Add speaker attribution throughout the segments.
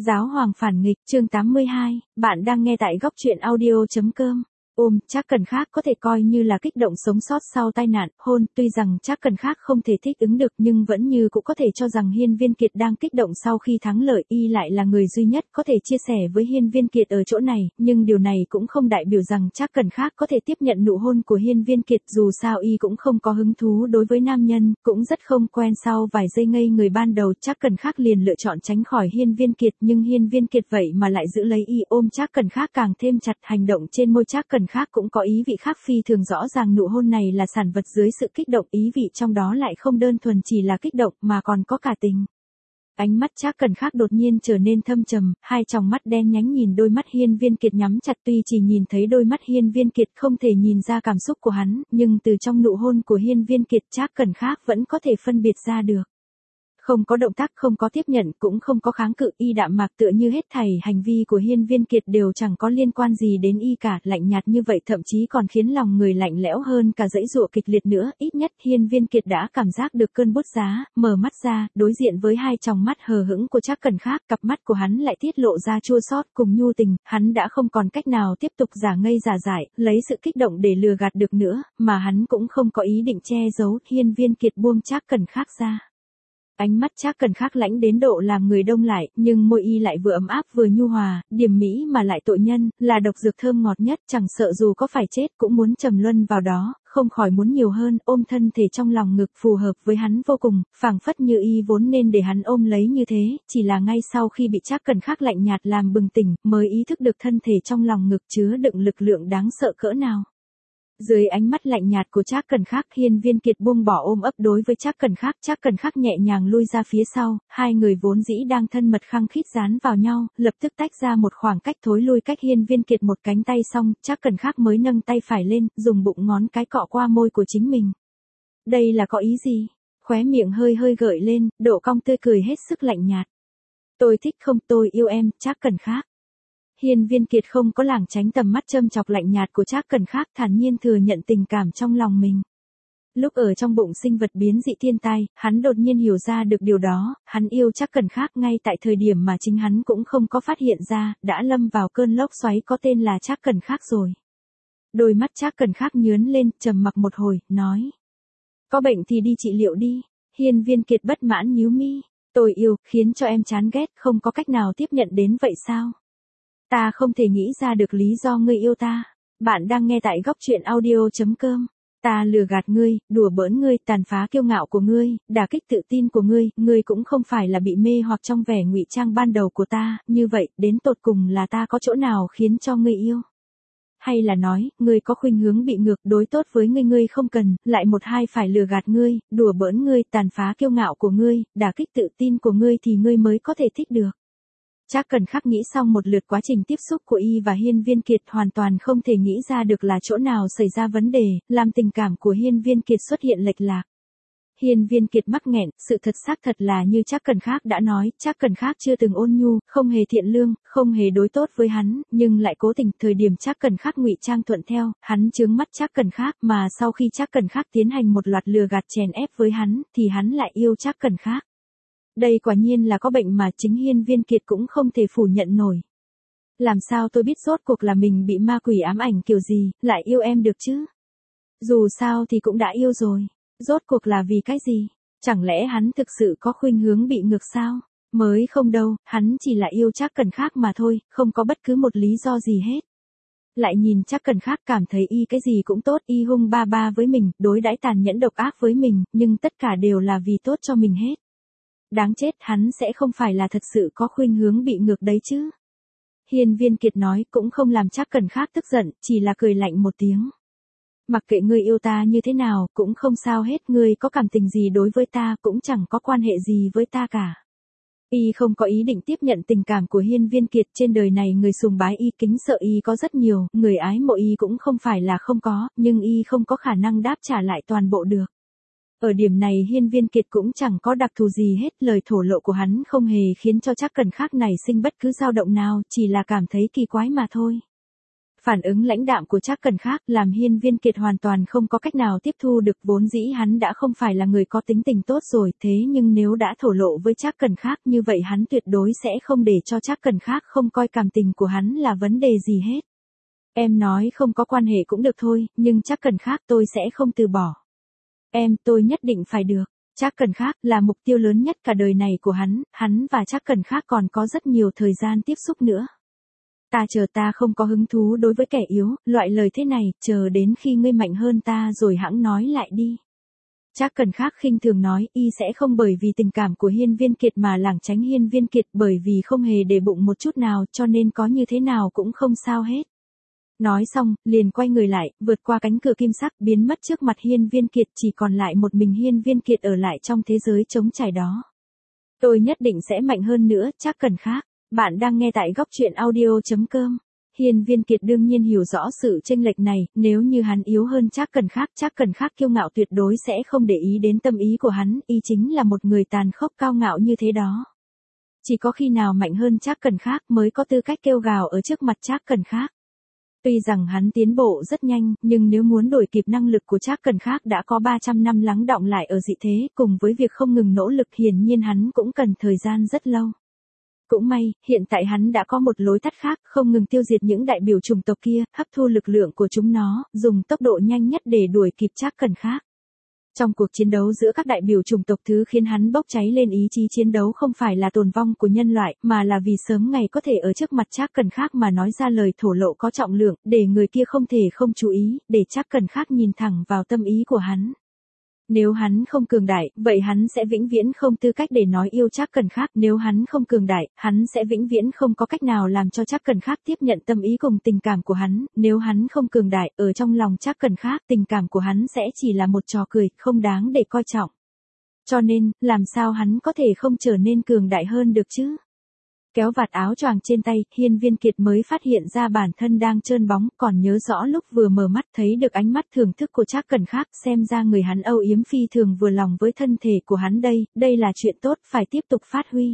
Speaker 1: Giáo hoàng phản nghịch, chương 82, bạn đang nghe tại góc truyện audio.com. Trác Cần Khác có thể coi như là kích động sống sót sau tai nạn hôn, tuy rằng Trác Cần Khác không thể thích ứng được nhưng vẫn như cũng có thể cho rằng Hiên Viên Kiệt đang kích động sau khi thắng lợi, y lại là người duy nhất có thể chia sẻ với Hiên Viên Kiệt ở chỗ này, nhưng điều này cũng không đại biểu rằng Trác Cần Khác có thể tiếp nhận nụ hôn của Hiên Viên Kiệt, dù sao y cũng không có hứng thú đối với nam nhân, cũng rất không quen. Sau vài giây ngây người ban đầu, Trác Cần Khác liền lựa chọn tránh khỏi Hiên Viên Kiệt, nhưng Hiên Viên Kiệt vậy mà lại giữ lấy y, ôm Trác Cần Khác càng thêm chặt, hành động trên môi Trác Cần Khác cũng có ý vị khác phi thường rõ ràng, nụ hôn này là sản vật dưới sự kích động, ý vị trong đó lại không đơn thuần chỉ là kích động mà còn có cả tình. Ánh mắt Trác Cần Khác đột nhiên trở nên thâm trầm, hai tròng mắt đen nhánh nhìn đôi mắt Hiên Viên Kiệt nhắm chặt, tuy chỉ nhìn thấy đôi mắt Hiên Viên Kiệt không thể nhìn ra cảm xúc của hắn, nhưng từ trong nụ hôn của Hiên Viên Kiệt Trác Cần Khác vẫn có thể phân biệt ra được. Không có động tác, không có tiếp nhận, cũng không có kháng cự, y đạm mạc tựa như hết thảy hành vi của Hiên Viên Kiệt đều chẳng có liên quan gì đến y cả, lạnh nhạt như vậy thậm chí còn khiến lòng người lạnh lẽo hơn cả giãy giụa kịch liệt nữa, ít nhất Hiên Viên Kiệt đã cảm giác được cơn bút giá, mở mắt ra, đối diện với hai tròng mắt hờ hững của Trác Cần Khác, cặp mắt của hắn lại tiết lộ ra chua xót cùng nhu tình, hắn đã không còn cách nào tiếp tục giả ngây giả dại, lấy sự kích động để lừa gạt được nữa, mà hắn cũng không có ý định che giấu. Hiên Viên Kiệt buông Trác Cần Khác ra. Ánh mắt Trác Cần Khác lãnh đến độ làm người đông lại, nhưng môi y lại vừa ấm áp vừa nhu hòa, điềm mỹ mà lại tội nhân, là độc dược thơm ngọt nhất, chẳng sợ dù có phải chết cũng muốn trầm luân vào đó, không khỏi muốn nhiều hơn, ôm thân thể trong lòng ngực phù hợp với hắn vô cùng, phảng phất như y vốn nên để hắn ôm lấy như thế, chỉ là ngay sau khi bị Trác Cần Khác lạnh nhạt làm bừng tỉnh, mới ý thức được thân thể trong lòng ngực chứa đựng lực lượng đáng sợ cỡ nào. Dưới ánh mắt lạnh nhạt của Trác Cần Khác, Hiên Viên Kiệt buông bỏ ôm ấp đối với Trác Cần Khác, Trác Cần Khác nhẹ nhàng lui ra phía sau, hai người vốn dĩ đang thân mật khăng khít dán vào nhau, lập tức tách ra một khoảng cách, thối lui cách Hiên Viên Kiệt một cánh tay, xong Trác Cần Khác mới nâng tay phải lên, dùng bụng ngón cái cọ qua môi của chính mình. Đây là có ý gì? Khóe miệng hơi hơi gợi lên, độ cong tươi cười hết sức lạnh nhạt. Tôi thích không, tôi yêu em, Trác Cần Khác. Hiên Viên Kiệt không có lảng tránh tầm mắt châm chọc lạnh nhạt của Trác Cần Khác, thản nhiên thừa nhận tình cảm trong lòng mình. Lúc ở trong bụng sinh vật biến dị thiên tai, hắn đột nhiên hiểu ra được điều đó, hắn yêu Trác Cần Khác ngay tại thời điểm mà chính hắn cũng không có phát hiện ra, đã lâm vào cơn lốc xoáy có tên là Trác Cần Khác rồi. Đôi mắt Trác Cần Khác nhướn lên, trầm mặc một hồi, nói. Có bệnh thì đi trị liệu đi. Hiên Viên Kiệt bất mãn nhíu mi. Tôi yêu, khiến cho em chán ghét, không có cách nào tiếp nhận đến vậy sao? Ta không thể nghĩ ra được lý do ngươi yêu ta. Bạn đang nghe tại góc truyện audio.com. Ta lừa gạt ngươi, đùa bỡn ngươi, tàn phá kiêu ngạo của ngươi, đả kích tự tin của ngươi cũng không phải là bị mê hoặc trong vẻ ngụy trang ban đầu của ta, như vậy, đến tột cùng là ta có chỗ nào khiến cho ngươi yêu? Hay là nói, ngươi có khuynh hướng bị ngược, đối tốt với ngươi không cần, lại một hai phải lừa gạt ngươi, đùa bỡn ngươi, tàn phá kiêu ngạo của ngươi, đả kích tự tin của ngươi thì ngươi mới có thể thích được. Trác Cần Khác nghĩ xong một lượt quá trình tiếp xúc của y và Hiên Viên Kiệt, hoàn toàn không thể nghĩ ra được là chỗ nào xảy ra vấn đề, làm tình cảm của Hiên Viên Kiệt xuất hiện lệch lạc. Hiên Viên Kiệt mắc nghẹn, sự thật xác thật là như Trác Cần Khác đã nói, Trác Cần Khác chưa từng ôn nhu, không hề thiện lương, không hề đối tốt với hắn, nhưng lại cố tình, thời điểm Trác Cần Khác ngụy trang thuận theo, hắn chướng mắt Trác Cần Khác, mà sau khi Trác Cần Khác tiến hành một loạt lừa gạt chèn ép với hắn, thì hắn lại yêu Trác Cần Khác. Đây quả nhiên là có bệnh mà chính Hiên Viên Kiệt cũng không thể phủ nhận nổi. Làm sao tôi biết rốt cuộc là mình bị ma quỷ ám ảnh kiểu gì, lại yêu em được chứ? Dù sao thì cũng đã yêu rồi. Rốt cuộc là vì cái gì? Chẳng lẽ hắn thực sự có khuynh hướng bị ngược sao? Mới không đâu, hắn chỉ là yêu Trác Cần Khác mà thôi, không có bất cứ một lý do gì hết. Lại nhìn Trác Cần Khác cảm thấy y cái gì cũng tốt, y hung ba ba với mình, đối đãi tàn nhẫn độc ác với mình, nhưng tất cả đều là vì tốt cho mình hết. Đáng chết, hắn sẽ không phải là thật sự có khuynh hướng bị ngược đấy chứ? Hiên Viên Kiệt nói cũng không làm Trác Cần Khác tức giận, chỉ là cười lạnh một tiếng. Mặc kệ ngươi yêu ta như thế nào, cũng không sao hết, ngươi có cảm tình gì đối với ta, cũng chẳng có quan hệ gì với ta cả. Y không có ý định tiếp nhận tình cảm của Hiên Viên Kiệt, trên đời này người sùng bái y, kính sợ y có rất nhiều, người ái mộ y cũng không phải là không có, nhưng y không có khả năng đáp trả lại toàn bộ được. Ở điểm này Hiên Viên Kiệt cũng chẳng có đặc thù gì hết, lời thổ lộ của hắn không hề khiến cho Trác Cần Khác này sinh bất cứ dao động nào, chỉ là cảm thấy kỳ quái mà thôi. Phản ứng lãnh đạm của Trác Cần Khác làm Hiên Viên Kiệt hoàn toàn không có cách nào tiếp thu được, vốn dĩ hắn đã không phải là người có tính tình tốt rồi, thế nhưng nếu đã thổ lộ với Trác Cần Khác như vậy hắn tuyệt đối sẽ không để cho Trác Cần Khác không coi cảm tình của hắn là vấn đề gì hết. Em nói không có quan hệ cũng được thôi, nhưng Trác Cần Khác tôi sẽ không từ bỏ. Tôi nhất định phải được. Trác Cần Khác là mục tiêu lớn nhất cả đời này của hắn và Trác Cần Khác còn có rất nhiều thời gian tiếp xúc nữa. Ta không có hứng thú đối với kẻ yếu, loại lời thế này, chờ đến khi ngươi mạnh hơn ta rồi hẵng nói lại đi. Trác Cần Khác khinh thường nói, y sẽ không bởi vì tình cảm của Hiên Viên Kiệt mà lảng tránh Hiên Viên Kiệt, bởi vì không hề để bụng một chút nào, cho nên có như thế nào cũng không sao hết. Nói xong, liền quay người lại, vượt qua cánh cửa kim sắc, biến mất trước mặt Hiên Viên Kiệt, chỉ còn lại một mình Hiên Viên Kiệt ở lại trong thế giới trống trải đó. Tôi nhất định sẽ mạnh hơn nữa, Trác Cần Khác. Bạn đang nghe tại góc truyện audio.com. Hiên Viên Kiệt đương nhiên hiểu rõ sự chênh lệch này, nếu như hắn yếu hơn Trác Cần Khác kiêu ngạo tuyệt đối sẽ không để ý đến tâm ý của hắn, y chính là một người tàn khốc cao ngạo như thế đó. Chỉ có khi nào mạnh hơn Trác Cần Khác mới có tư cách kêu gào ở trước mặt Trác Cần Khác. Tuy rằng hắn tiến bộ rất nhanh, nhưng nếu muốn đuổi kịp năng lực của Trác Cần Khác đã có 300 năm lắng đọng lại ở dị thế, cùng với việc không ngừng nỗ lực hiển nhiên hắn cũng cần thời gian rất lâu. Cũng may, hiện tại hắn đã có một lối tắt khác, không ngừng tiêu diệt những đại biểu chủng tộc kia, hấp thu lực lượng của chúng nó, dùng tốc độ nhanh nhất để đuổi kịp Trác Cần Khác. Trong cuộc chiến đấu giữa các đại biểu chủng tộc, thứ khiến hắn bốc cháy lên ý chí chiến đấu không phải là tồn vong của nhân loại, mà là vì sớm ngày có thể ở trước mặt Trác Cần Khác mà nói ra lời thổ lộ có trọng lượng, để người kia không thể không chú ý, để Trác Cần Khác nhìn thẳng vào tâm ý của hắn. Nếu hắn không cường đại, vậy hắn sẽ vĩnh viễn không tư cách để nói yêu Trác Cần Khác. Nếu hắn không cường đại, hắn sẽ vĩnh viễn không có cách nào làm cho Trác Cần Khác tiếp nhận tâm ý cùng tình cảm của hắn. Nếu hắn không cường đại, ở trong lòng Trác Cần Khác, tình cảm của hắn sẽ chỉ là một trò cười, không đáng để coi trọng. Cho nên, làm sao hắn có thể không trở nên cường đại hơn được chứ? Kéo vạt áo choàng trên tay, Hiên Viên Kiệt mới phát hiện ra bản thân đang trơn bóng, còn nhớ rõ lúc vừa mở mắt thấy được ánh mắt thưởng thức của Trác Cần Khác, xem ra người hắn âu yếm phi thường vừa lòng với thân thể của hắn đây là chuyện tốt, phải tiếp tục phát huy.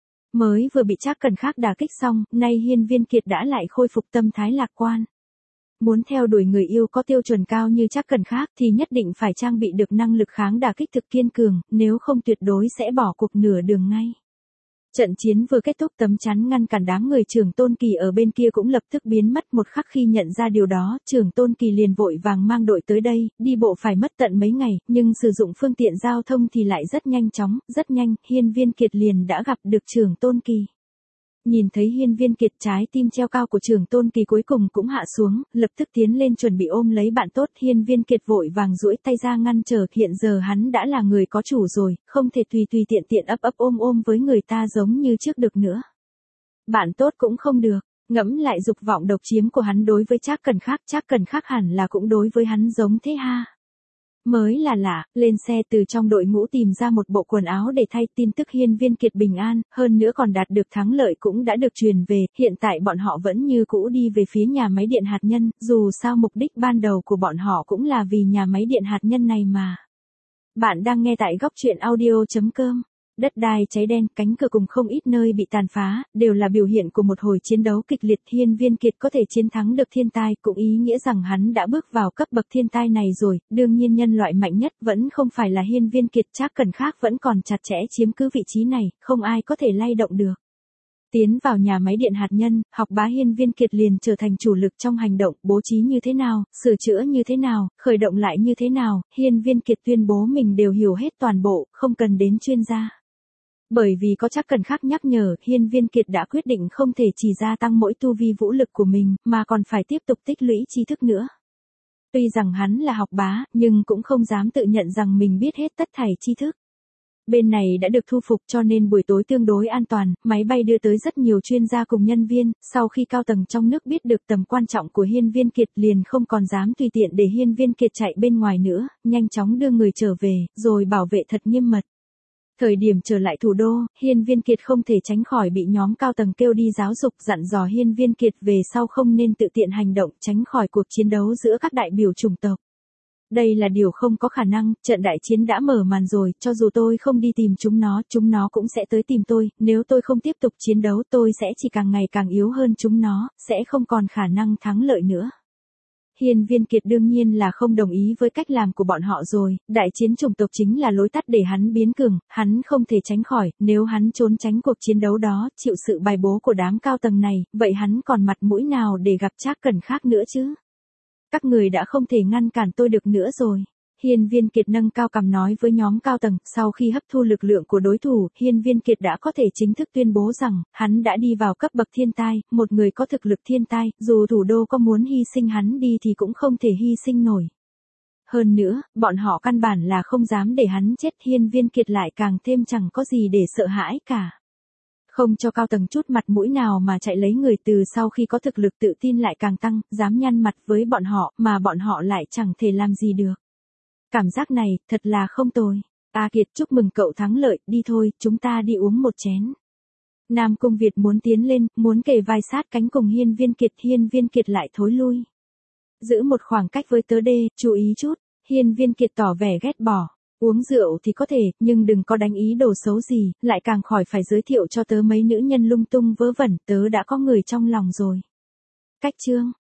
Speaker 1: Mới vừa bị Trác Cần Khác đả kích xong, nay Hiên Viên Kiệt đã lại khôi phục tâm thái lạc quan. Muốn theo đuổi người yêu có tiêu chuẩn cao như Trác Cần Khác thì nhất định phải trang bị được năng lực kháng đả kích thực kiên cường, nếu không tuyệt đối sẽ bỏ cuộc nửa đường ngay. Trận chiến vừa kết thúc, tấm chắn ngăn cản đám người Trưởng Tôn Kỳ ở bên kia cũng lập tức biến mất. Một khắc khi nhận ra điều đó, Trưởng Tôn Kỳ liền vội vàng mang đội tới đây, đi bộ phải mất tận mấy ngày, nhưng sử dụng phương tiện giao thông thì lại rất nhanh chóng, rất nhanh, Hiên Viên Kiệt liền đã gặp được Trưởng Tôn Kỳ. Nhìn thấy Hiên Viên Kiệt, trái tim treo cao của Trưởng Tôn Kỳ cuối cùng cũng hạ xuống, lập tức tiến lên chuẩn bị ôm lấy bạn tốt. Hiên Viên Kiệt vội vàng duỗi tay ra ngăn trở, hiện giờ hắn đã là người có chủ rồi, không thể tùy tùy tiện tiện ấp ôm với người ta giống như trước được nữa. Bạn tốt cũng không được, ngẫm lại dục vọng độc chiếm của hắn đối với Trác Cần Khác hẳn là cũng đối với hắn giống thế ha. Mới là lạ, lên xe từ trong đội ngũ tìm ra một bộ quần áo để thay, tin tức Hiên Viên Kiệt bình an, hơn nữa còn đạt được thắng lợi cũng đã được truyền về, hiện tại bọn họ vẫn như cũ đi về phía nhà máy điện hạt nhân, dù sao mục đích ban đầu của bọn họ cũng là vì nhà máy điện hạt nhân này mà. Bạn đang nghe tại góc truyện audio.com. Đất đai cháy đen, cánh cửa cùng không ít nơi bị tàn phá, đều là biểu hiện của một hồi chiến đấu kịch liệt. Hiên Viên Kiệt có thể chiến thắng được thiên tai, cũng ý nghĩa rằng hắn đã bước vào cấp bậc thiên tai này rồi. Đương nhiên nhân loại mạnh nhất vẫn không phải là Hiên Viên Kiệt, Trác Cần Khác vẫn còn chặt chẽ chiếm cứ vị trí này, không ai có thể lay động được. Tiến vào nhà máy điện hạt nhân, học bá Hiên Viên Kiệt liền trở thành chủ lực trong hành động, bố trí như thế nào, sửa chữa như thế nào, khởi động lại như thế nào, Hiên Viên Kiệt tuyên bố mình đều hiểu hết toàn bộ, không cần đến chuyên gia. Bởi vì có Trác Cần Khác nhắc nhở, Hiên Viên Kiệt đã quyết định không thể chỉ gia tăng mỗi tu vi vũ lực của mình, mà còn phải tiếp tục tích lũy tri thức nữa. Tuy rằng hắn là học bá, nhưng cũng không dám tự nhận rằng mình biết hết tất thảy tri thức. Bên này đã được thu phục cho nên buổi tối tương đối an toàn, máy bay đưa tới rất nhiều chuyên gia cùng nhân viên, sau khi cao tầng trong nước biết được tầm quan trọng của Hiên Viên Kiệt liền không còn dám tùy tiện để Hiên Viên Kiệt chạy bên ngoài nữa, nhanh chóng đưa người trở về, rồi bảo vệ thật nghiêm mật. Thời điểm trở lại thủ đô, Hiên Viên Kiệt không thể tránh khỏi bị nhóm cao tầng kêu đi giáo dục, dặn dò Hiên Viên Kiệt về sau không nên tự tiện hành động, tránh khỏi cuộc chiến đấu giữa các đại biểu chủng tộc. Đây là điều không có khả năng, trận đại chiến đã mở màn rồi, cho dù tôi không đi tìm chúng nó cũng sẽ tới tìm tôi, nếu tôi không tiếp tục chiến đấu tôi sẽ chỉ càng ngày càng yếu hơn chúng nó, sẽ không còn khả năng thắng lợi nữa. Hiên Viên Kiệt đương nhiên là không đồng ý với cách làm của bọn họ rồi, đại chiến chủng tộc chính là lối tắt để hắn biến cường, hắn không thể tránh khỏi, nếu hắn trốn tránh cuộc chiến đấu đó, chịu sự bài bố của đám cao tầng này, vậy hắn còn mặt mũi nào để gặp Trác Cẩn khác nữa chứ? Các người đã không thể ngăn cản tôi được nữa rồi. Hiên Viên Kiệt nâng cao cằm nói với nhóm cao tầng, sau khi hấp thu lực lượng của đối thủ, Hiên Viên Kiệt đã có thể chính thức tuyên bố rằng, hắn đã đi vào cấp bậc thiên tai, một người có thực lực thiên tai, dù thủ đô có muốn hy sinh hắn đi thì cũng không thể hy sinh nổi. Hơn nữa, bọn họ căn bản là không dám để hắn chết, Hiên Viên Kiệt lại càng thêm chẳng có gì để sợ hãi cả. Không cho cao tầng chút mặt mũi nào mà chạy lấy người, từ sau khi có thực lực tự tin lại càng tăng, dám nhăn mặt với bọn họ, mà bọn họ lại chẳng thể làm gì được. Cảm giác này, thật là không tồi. A Kiệt, chúc mừng cậu thắng lợi, đi thôi, chúng ta đi uống một chén. Nam Cung Việt muốn tiến lên, muốn kề vai sát cánh cùng Hiên Viên Kiệt lại thối lui. Giữ một khoảng cách với tớ đê, chú ý chút, Hiên Viên Kiệt tỏ vẻ ghét bỏ. Uống rượu thì có thể, nhưng đừng có đánh ý đồ xấu gì, lại càng khỏi phải giới thiệu cho tớ mấy nữ nhân lung tung vớ vẩn, tớ đã có người trong lòng rồi. Cách chương